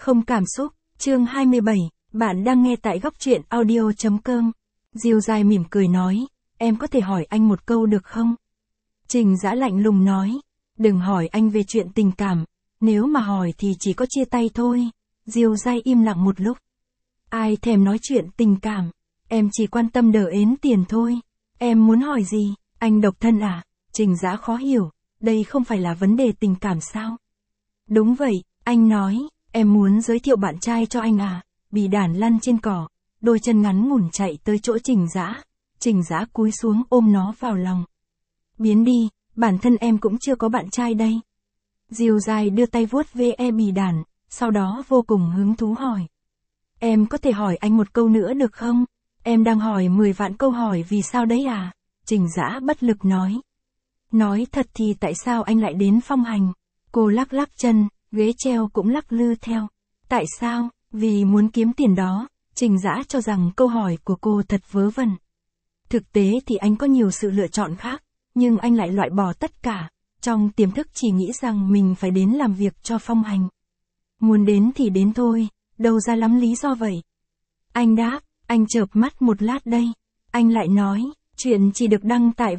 Không cảm xúc, chương 27, bạn đang nghe tại góc truyện audio.com. Diêu Giai mỉm cười nói, em có thể hỏi anh một câu được không? Trình Dã lạnh lùng nói, đừng hỏi anh về chuyện tình cảm, nếu mà hỏi thì chỉ có chia tay thôi. Diêu Giai im lặng một lúc. Ai thèm nói chuyện tình cảm, em chỉ quan tâm đỡ ến tiền thôi. Em muốn hỏi gì, anh độc thân à? Trình Dã khó hiểu, đây không phải là vấn đề tình cảm sao? Đúng vậy, anh nói, em muốn giới thiệu bạn trai cho anh à? Bì đản lăn trên cỏ, đôi chân ngắn ngủn chạy tới chỗ Trình Dã. Trình Dã cúi xuống ôm nó vào lòng. Biến đi, bản thân em cũng chưa có bạn trai đây. Diêu Giai đưa tay vuốt ve bì đản, sau đó vô cùng hứng thú hỏi. Em có thể hỏi anh một câu nữa được không? Em đang hỏi 10 vạn câu hỏi vì sao đấy à? Trình Dã bất lực nói. Nói thật thì tại sao anh lại đến Phong Hành? Cô lắc lắc chân, ghế treo cũng lắc lư theo. Tại sao? Vì muốn kiếm tiền đó. Trình Dã cho rằng câu hỏi của cô thật vớ vẩn. Thực tế thì anh có nhiều sự lựa chọn khác, nhưng anh lại loại bỏ tất cả. Trong tiềm thức chỉ nghĩ rằng mình phải đến làm việc cho Phong Hành. Muốn đến thì đến thôi, đâu ra lắm lý do vậy. Anh đáp, anh chợp mắt một lát đây. Anh lại nói, chuyện chỉ được đăng tại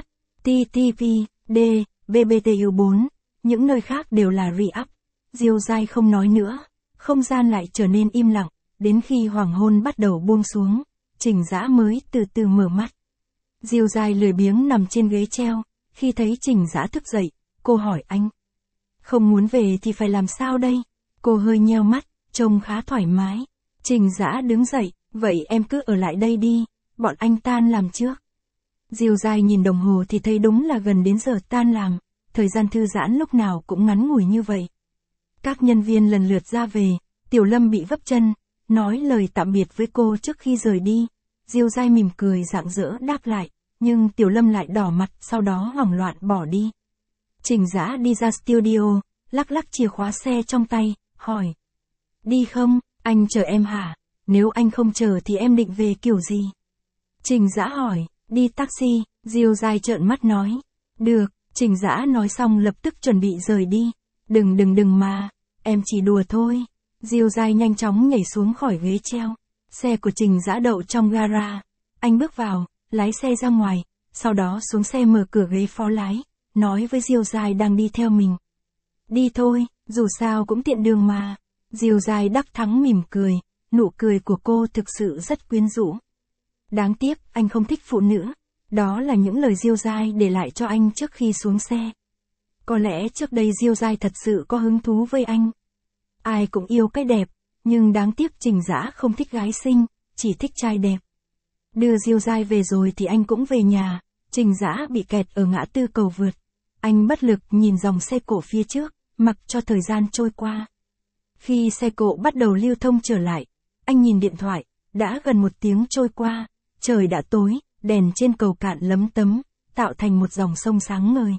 www.ttp.d, BBTU4, những nơi khác đều là re-up. Diêu Giai không nói nữa, không gian lại trở nên im lặng, đến khi hoàng hôn bắt đầu buông xuống, Trình Dã mới từ từ mở mắt. Diêu Giai lười biếng nằm trên ghế treo, khi thấy Trình Dã thức dậy, cô hỏi anh. Không muốn về thì phải làm sao đây? Cô hơi nheo mắt, trông khá thoải mái. Trình Dã đứng dậy, vậy em cứ ở lại đây đi, bọn anh tan làm trước. Diêu Giai nhìn đồng hồ thì thấy đúng là gần đến giờ tan làm, thời gian thư giãn lúc nào cũng ngắn ngủi như vậy. Các nhân viên lần lượt ra về, Tiểu Lâm bị vấp chân, nói lời tạm biệt với cô trước khi rời đi. Diêu Giai mỉm cười rạng rỡ đáp lại, nhưng Tiểu Lâm lại đỏ mặt sau đó hoảng loạn bỏ đi. Trình Dã đi ra studio, lắc lắc chìa khóa xe trong tay, hỏi. Đi không, anh chờ em hả? Nếu anh không chờ thì em định về kiểu gì? Trình Dã hỏi, đi taxi, Diêu Giai trợn mắt nói. Được, Trình Dã nói xong lập tức chuẩn bị rời đi. Đừng mà, em chỉ đùa thôi. Diêu Giai nhanh chóng nhảy xuống khỏi ghế treo. Xe của Trình Dã đậu trong gara. Anh bước vào, lái xe ra ngoài, sau đó xuống xe mở cửa ghế phó lái, nói với Diêu Giai đang đi theo mình. Đi thôi, dù sao cũng tiện đường mà. Diêu Giai đắc thắng mỉm cười, nụ cười của cô thực sự rất quyến rũ. Đáng tiếc, anh không thích phụ nữ. Đó là những lời Diêu Giai để lại cho anh trước khi xuống xe. Có lẽ trước đây Diêu Giai thật sự có hứng thú với anh. Ai cũng yêu cái đẹp, nhưng đáng tiếc Trình Dã không thích gái xinh, chỉ thích trai đẹp. Đưa Diêu Giai về rồi thì anh cũng về nhà, Trình Dã bị kẹt ở ngã tư cầu vượt. Anh bất lực nhìn dòng xe cộ phía trước, mặc cho thời gian trôi qua. Khi xe cộ bắt đầu lưu thông trở lại, anh nhìn điện thoại, đã gần 1 tiếng trôi qua, trời đã tối, đèn trên cầu cạn lấm tấm, tạo thành một dòng sông sáng ngời.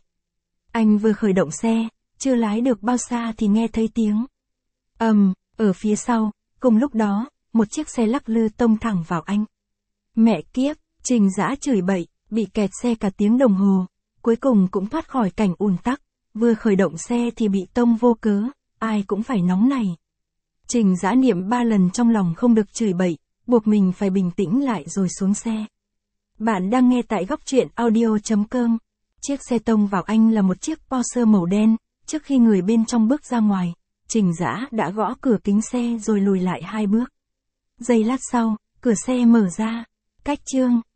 Anh vừa khởi động xe, chưa lái được bao xa thì nghe thấy tiếng ở phía sau, cùng lúc đó, một chiếc xe lắc lư tông thẳng vào anh. Mẹ kiếp, Trình Dã chửi bậy, bị kẹt xe cả tiếng đồng hồ, cuối cùng cũng thoát khỏi cảnh ùn tắc, vừa khởi động xe thì bị tông vô cớ, ai cũng phải nóng này. Trình Dã niệm 3 lần trong lòng không được chửi bậy, buộc mình phải bình tĩnh lại rồi xuống xe. Bạn đang nghe tại góc truyện audio.com. Chiếc xe tông vào anh là một chiếc Porsche màu đen, trước khi người bên trong bước ra ngoài, Trình Dã đã gõ cửa kính xe rồi lùi lại 2 bước. Giây lát sau, cửa xe mở ra. Cách chương